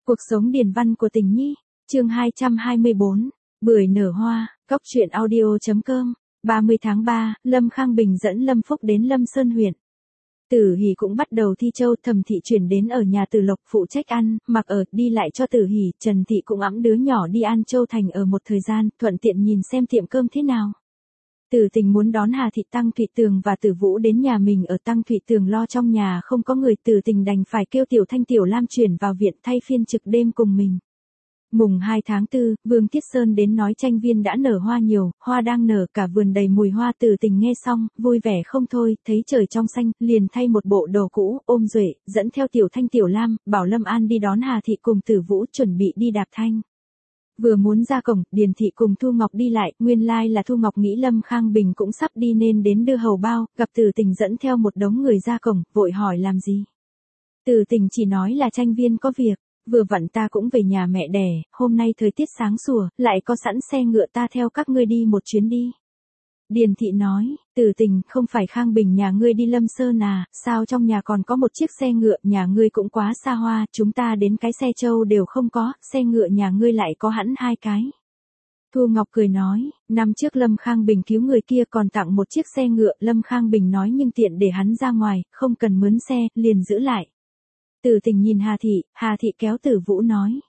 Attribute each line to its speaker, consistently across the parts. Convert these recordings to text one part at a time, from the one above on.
Speaker 1: Cuộc sống điền văn của Tình Nhi, chương 224, bưởi nở hoa, góc truyện audio.com, 30 tháng 3, Lâm Khang Bình dẫn Lâm Phúc đến Lâm Sơn huyện. Tử Hỷ cũng bắt đầu thi châu, Thẩm Thị chuyển đến ở nhà Tử Lộc phụ trách ăn, mặc ở, đi lại cho Tử Hỷ, Trần Thị cũng ẵm đứa nhỏ đi An Châu Thành ở một thời gian, thuận tiện nhìn xem tiệm cơm thế nào. Tử Tình muốn đón Hà Thị, Tăng Thụy Tường và Tử Vũ đến nhà mình ở. Tăng Thụy Tường lo trong nhà không có người, Tử Tình đành phải kêu Tiểu Thanh Tiểu Lam chuyển vào viện thay phiên trực đêm cùng mình. Mùng 2 tháng 4, Vương Tiết Sơn đến nói tranh viên đã nở hoa nhiều, hoa đang nở cả vườn đầy mùi hoa. Tử Tình nghe xong, vui vẻ không thôi, thấy trời trong xanh, liền thay một bộ đồ cũ, ôm Duệ, dẫn theo Tiểu Thanh Tiểu Lam, bảo Lâm An đi đón Hà Thị cùng Tử Vũ chuẩn bị đi đạp thanh. Vừa muốn ra cổng, Điền Thị cùng Thu Ngọc đi lại, nguyên lai là Thu Ngọc nghĩ Lâm Khang Bình cũng sắp đi nên đến đưa hầu bao, gặp Tử Tình dẫn theo một đống người ra cổng, vội hỏi làm gì. Tử Tình chỉ nói là tranh viên có việc, vừa vặn ta cũng về nhà mẹ đẻ, hôm nay thời tiết sáng sủa, lại có sẵn xe ngựa, ta theo các ngươi đi một chuyến đi. Điền Thị nói, Tử Tình, không phải Khang Bình nhà ngươi đi Lâm Sơn à, sao trong nhà còn có một chiếc xe ngựa, nhà ngươi cũng quá xa hoa, chúng ta đến cái xe trâu đều không có, xe ngựa nhà ngươi lại có hẳn 2 cái. Thu Ngọc cười nói, năm trước Lâm Khang Bình cứu người kia còn tặng một chiếc xe ngựa, Lâm Khang Bình nói nhưng tiện để hắn ra ngoài, không cần mướn xe, liền giữ lại. Tử Tình nhìn Hà Thị kéo Tử Vũ nói,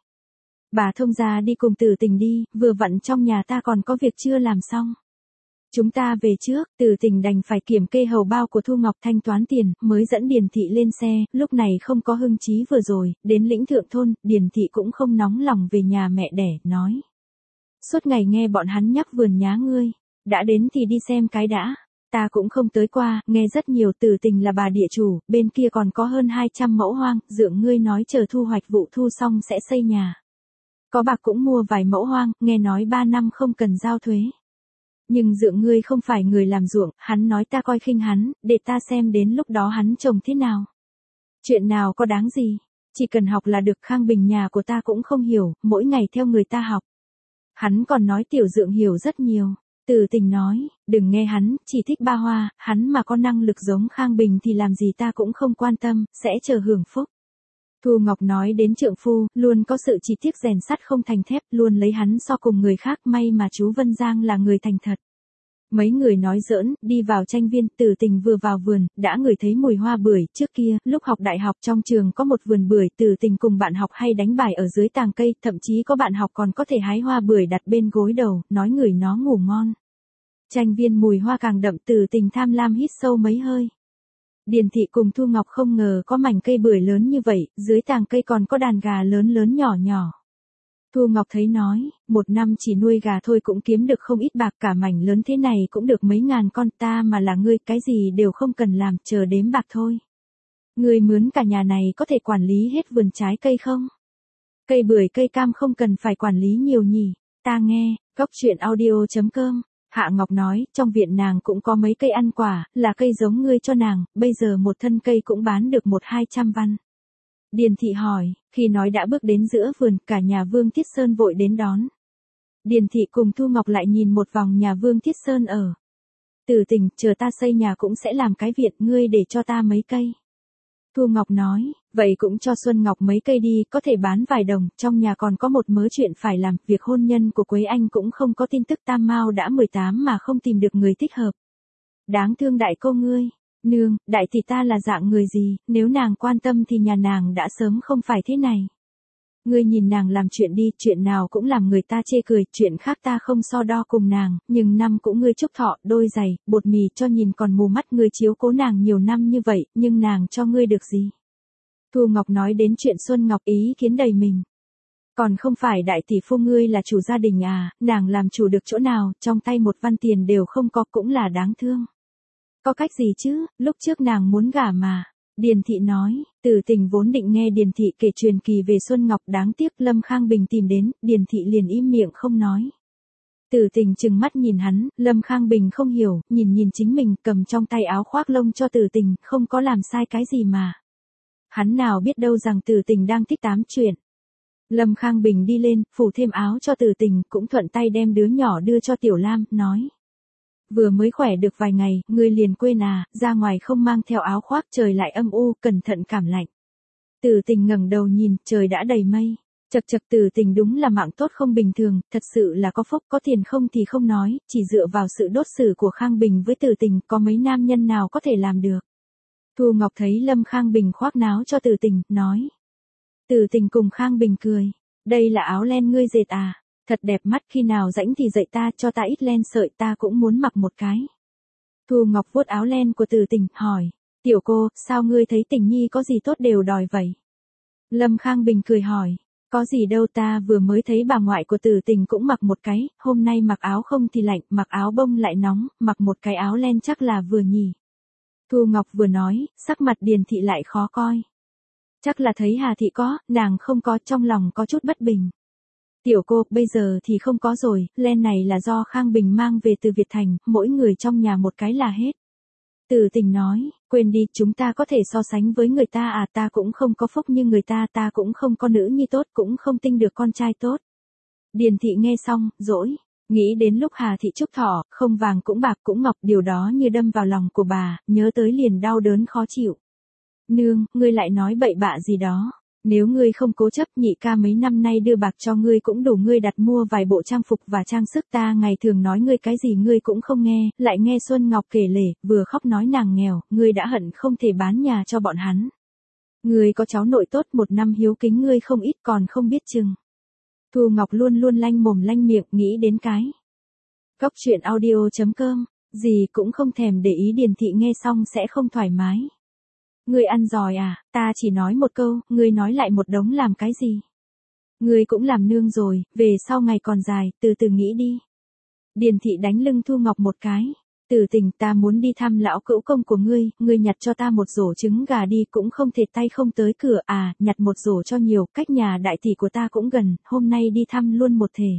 Speaker 1: bà thông gia đi cùng Tử Tình đi, vừa vặn trong nhà ta còn có việc chưa làm xong. Chúng ta về trước. Tử Tình đành phải kiểm kê hầu bao của Thu Ngọc thanh toán tiền, mới dẫn Điền Thị lên xe, lúc này không có hưng trí vừa rồi, đến lĩnh thượng thôn, Điền Thị cũng không nóng lòng về nhà mẹ đẻ, nói. Suốt ngày nghe bọn hắn nhắc vườn nhá ngươi, đã đến thì đi xem cái đã, ta cũng không tới qua, nghe rất nhiều. Tử Tình là bà địa chủ, bên kia còn có hơn 200 mẫu hoang, dượng ngươi nói chờ thu hoạch vụ thu xong sẽ xây nhà. Có bạc cũng mua vài mẫu hoang, nghe nói 3 năm không cần giao thuế. Nhưng dượng ngươi không phải người làm ruộng, hắn nói ta coi khinh hắn, để ta xem đến lúc đó hắn trồng thế nào. Chuyện nào có đáng gì, chỉ cần học là được. Khang Bình nhà của ta cũng không hiểu, mỗi ngày theo người ta học. Hắn còn nói tiểu dượng hiểu rất nhiều. Tử Tình nói, đừng nghe hắn, chỉ thích ba hoa, hắn mà có năng lực giống Khang Bình thì làm gì ta cũng không quan tâm, sẽ chờ hưởng phúc. Thu Ngọc nói đến trượng phu, luôn có sự chỉ tiếc rèn sắt không thành thép, luôn lấy hắn so cùng người khác, may mà chú Vân Giang là người thành thật. Mấy người nói giỡn, đi vào tranh viên. Tử Tình vừa vào vườn, đã ngửi thấy mùi hoa bưởi. Trước kia, lúc học đại học trong trường có một vườn bưởi, Tử Tình cùng bạn học hay đánh bài ở dưới tàng cây, thậm chí có bạn học còn có thể hái hoa bưởi đặt bên gối đầu, nói ngửi nó ngủ ngon. Tranh viên mùi hoa càng đậm, Tử Tình tham lam hít sâu mấy hơi. Điền Thị cùng Thu Ngọc không ngờ có mảnh cây bưởi lớn như vậy, dưới tàng cây còn có đàn gà lớn lớn nhỏ nhỏ. Thu Ngọc thấy nói, một năm chỉ nuôi gà thôi cũng kiếm được không ít bạc, cả mảnh lớn thế này cũng được mấy ngàn con, ta mà là ngươi cái gì đều không cần làm, chờ đếm bạc thôi. Ngươi mướn cả nhà này có thể quản lý hết vườn trái cây không? Cây bưởi cây cam không cần phải quản lý nhiều nhỉ, ta nghe, góc truyện audio.com. Hạ Ngọc nói, trong viện nàng cũng có mấy cây ăn quả, là cây giống ngươi cho nàng, bây giờ một thân cây cũng bán được 100-200 văn. Điền Thị hỏi, khi nói đã bước đến giữa vườn, cả nhà Vương Tiết Sơn vội đến đón. Điền Thị cùng Thu Ngọc lại nhìn một vòng nhà Vương Tiết Sơn ở. Tử Tình, chờ ta xây nhà cũng sẽ làm cái viện, ngươi để cho ta mấy cây. Thu Ngọc nói, vậy cũng cho Xuân Ngọc mấy cây đi, có thể bán vài đồng, trong nhà còn có một mớ chuyện phải làm, việc hôn nhân của Quế Anh cũng không có tin tức, Tam Mao đã 18 mà không tìm được người thích hợp. Đáng thương đại cô ngươi. Nương, đại tỷ ta là dạng người gì, nếu nàng quan tâm thì nhà nàng đã sớm không phải thế này. Ngươi nhìn nàng làm chuyện đi, chuyện nào cũng làm người ta chê cười, chuyện khác ta không so đo cùng nàng, nhưng năm cũng ngươi chúc thọ, đôi giày, bột mì cho nhìn còn mù mắt, ngươi chiếu cố nàng nhiều năm như vậy, nhưng nàng cho ngươi được gì? Thu Ngọc nói đến chuyện Xuân Ngọc, ý kiến đầy mình. Còn không phải đại tỷ phu ngươi là chủ gia đình à, nàng làm chủ được chỗ nào, trong tay 1 văn tiền đều không có, cũng là đáng thương. Có cách gì chứ, lúc trước nàng muốn gả mà. Điền Thị nói, Tử Tình vốn định nghe Điền Thị kể truyền kỳ về Xuân Ngọc, đáng tiếc Lâm Khang Bình tìm đến, Điền Thị liền im miệng không nói. Tử Tình trừng mắt nhìn hắn, Lâm Khang Bình không hiểu, nhìn chính mình, cầm trong tay áo khoác lông cho Tử Tình, không có làm sai cái gì mà. Hắn nào biết đâu rằng Tử Tình đang thích tám chuyện. Lâm Khang Bình đi lên, phủ thêm áo cho Tử Tình, cũng thuận tay đem đứa nhỏ đưa cho Tiểu Lam, nói. Vừa mới khỏe được vài ngày, ngươi liền quên à, ra ngoài không mang theo áo khoác, trời lại âm u, cẩn thận cảm lạnh. Tử Tình ngẩng đầu nhìn, trời đã đầy mây. Chật chật, Từ Tình đúng là mạng tốt không bình thường, thật sự là có phúc, có tiền không thì không nói, chỉ dựa vào sự đốt xử của Khang Bình với Từ Tình, có mấy nam nhân nào có thể làm được. Thu Ngọc thấy Lâm Khang Bình khoác náo cho Từ Tình, nói. Từ Tình cùng Khang Bình cười. Đây là áo len ngươi dệt à, thật đẹp mắt, khi nào rảnh thì dạy ta, cho ta ít len sợi, ta cũng muốn mặc một cái. Thu Ngọc vuốt áo len của Từ Tình, hỏi. Tiểu cô, sao ngươi thấy Tình Nhi có gì tốt đều đòi vậy? Lâm Khang Bình cười hỏi. Có gì đâu, ta vừa mới thấy bà ngoại của Từ Tình cũng mặc một cái, hôm nay mặc áo không thì lạnh, mặc áo bông lại nóng, mặc một cái áo len chắc là vừa nhỉ. Thu Ngọc vừa nói, sắc mặt Điền Thị lại khó coi. Chắc là thấy Hà Thị có, nàng không có, trong lòng có chút bất bình. Tiểu cô, bây giờ thì không có rồi, len này là do Khang Bình mang về từ Việt Thành, mỗi người trong nhà một cái là hết. Từ Tình nói, quên đi, chúng ta có thể so sánh với người ta à, ta cũng không có phúc như người ta, ta cũng không có nữ nhi tốt, cũng không tinh được con trai tốt. Điền Thị nghe xong, dỗi, nghĩ đến lúc Hà Thị chúc thọ, không vàng cũng bạc cũng ngọc, điều đó như đâm vào lòng của bà, nhớ tới liền đau đớn khó chịu. Nương, ngươi lại nói bậy bạ gì đó. Nếu ngươi không cố chấp, nhị ca mấy năm nay đưa bạc cho ngươi cũng đủ ngươi đặt mua vài bộ trang phục và trang sức, ta ngày thường nói ngươi cái gì ngươi cũng không nghe, lại nghe Xuân Ngọc kể lể, vừa khóc nói nàng nghèo, ngươi đã hận không thể bán nhà cho bọn hắn. Ngươi có cháu nội tốt, một năm hiếu kính ngươi không ít còn không biết chừng. Thu Ngọc luôn luôn lanh mồm lanh miệng, nghĩ đến cái. Góc truyện audio.com, gì cũng không thèm để ý. Điền Thị nghe xong sẽ không thoải mái. Ngươi ăn giỏi à, ta chỉ nói một câu, ngươi nói lại một đống làm cái gì? Ngươi cũng làm nương rồi, về sau ngày còn dài, từ từ nghĩ đi. Điền Thị đánh lưng Thu Ngọc một cái. Từ Tình, ta muốn đi thăm lão cữu công của ngươi nhặt cho ta một rổ trứng gà đi, cũng không thể tay không tới cửa à, nhặt một rổ cho nhiều, cách nhà đại tỷ của ta cũng gần, hôm nay đi thăm luôn một thể.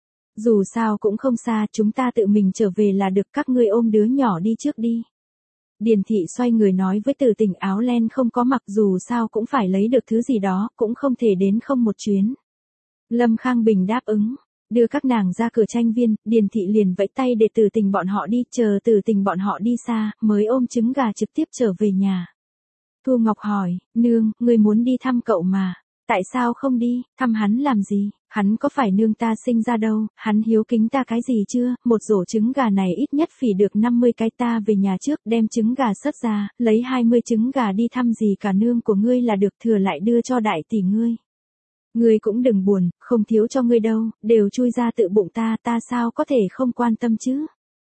Speaker 1: Dù sao cũng không xa, chúng ta tự mình trở về là được, các ngươi ôm đứa nhỏ đi trước đi. Điền Thị xoay người nói với Từ Tình, áo len không có mặc, dù sao cũng phải lấy được thứ gì đó, cũng không thể đến không một chuyến. Lâm Khang Bình đáp ứng, đưa các nàng ra cửa tranh viên, Điền Thị liền vẫy tay để Từ Tình bọn họ đi, chờ Từ Tình bọn họ đi xa, mới ôm trứng gà trực tiếp trở về nhà. Thu Ngọc hỏi, nương, ngươi muốn đi thăm cậu mà, tại sao không đi, thăm hắn làm gì, hắn có phải nương ta sinh ra đâu, hắn hiếu kính ta cái gì chưa, một rổ trứng gà này ít nhất phỉ được 50 cái, ta về nhà trước đem trứng gà sất ra, lấy 20 trứng gà đi thăm gì cả nương của ngươi là được, thừa lại đưa cho đại tỷ ngươi. Ngươi cũng đừng buồn, không thiếu cho ngươi đâu, đều chui ra tự bụng ta, ta sao có thể không quan tâm chứ.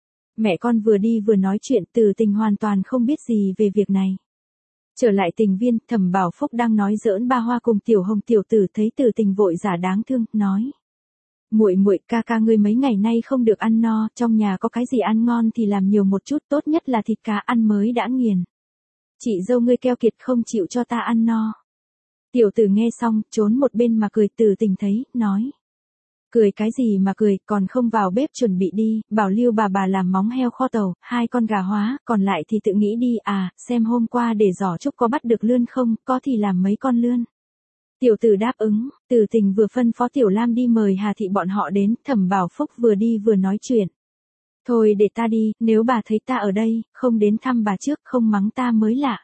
Speaker 1: Mẹ con vừa đi vừa nói chuyện, Từ Tình hoàn toàn không biết gì về việc này. Trở lại tình viên, Thẩm Bảo Phúc đang nói giỡn ba hoa cùng Tiểu Hồng tiểu tử, thấy Từ Tình vội giả đáng thương, nói. Muội muội, ca ca ngươi mấy ngày nay không được ăn no, trong nhà có cái gì ăn ngon thì làm nhiều một chút, tốt nhất là thịt cá ăn mới đã nghiền. Chị dâu ngươi keo kiệt không chịu cho ta ăn no. Tiểu tử nghe xong, trốn một bên mà cười. Từ Tình thấy, nói. Cười cái gì mà cười, còn không vào bếp chuẩn bị đi, bảo Lưu bà làm móng heo kho tàu, 2 con gà hóa, còn lại thì tự nghĩ đi à, xem hôm qua để giỏ trúc có bắt được lươn không, có thì làm mấy con lươn. Tiểu tử đáp ứng, Từ Tình vừa phân phó Tiểu Lam đi mời Hà Thị bọn họ đến, Thẩm Bảo Phúc vừa đi vừa nói chuyện. Thôi để ta đi, nếu bà thấy ta ở đây, không đến thăm bà trước, không mắng ta mới lạ.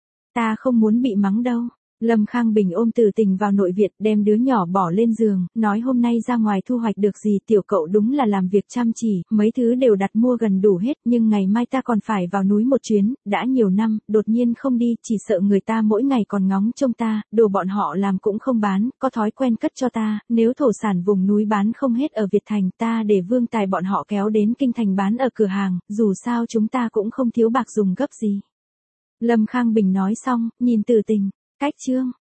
Speaker 1: Ta không muốn bị mắng đâu. Lâm Khang Bình ôm Từ Tình vào nội viện, đem đứa nhỏ bỏ lên giường, nói hôm nay ra ngoài thu hoạch được gì, tiểu cậu đúng là làm việc chăm chỉ, mấy thứ đều đặt mua gần đủ hết, nhưng ngày mai ta còn phải vào núi một chuyến, đã nhiều năm, đột nhiên không đi, chỉ sợ người ta mỗi ngày còn ngóng trông ta, đồ bọn họ làm cũng không bán, có thói quen cất cho ta, nếu thổ sản vùng núi bán không hết ở Việt Thành, ta để Vương Tài bọn họ kéo đến Kinh Thành bán ở cửa hàng, dù sao chúng ta cũng không thiếu bạc dùng gấp gì. Lâm Khang Bình nói xong, nhìn Từ Tình. Cách chương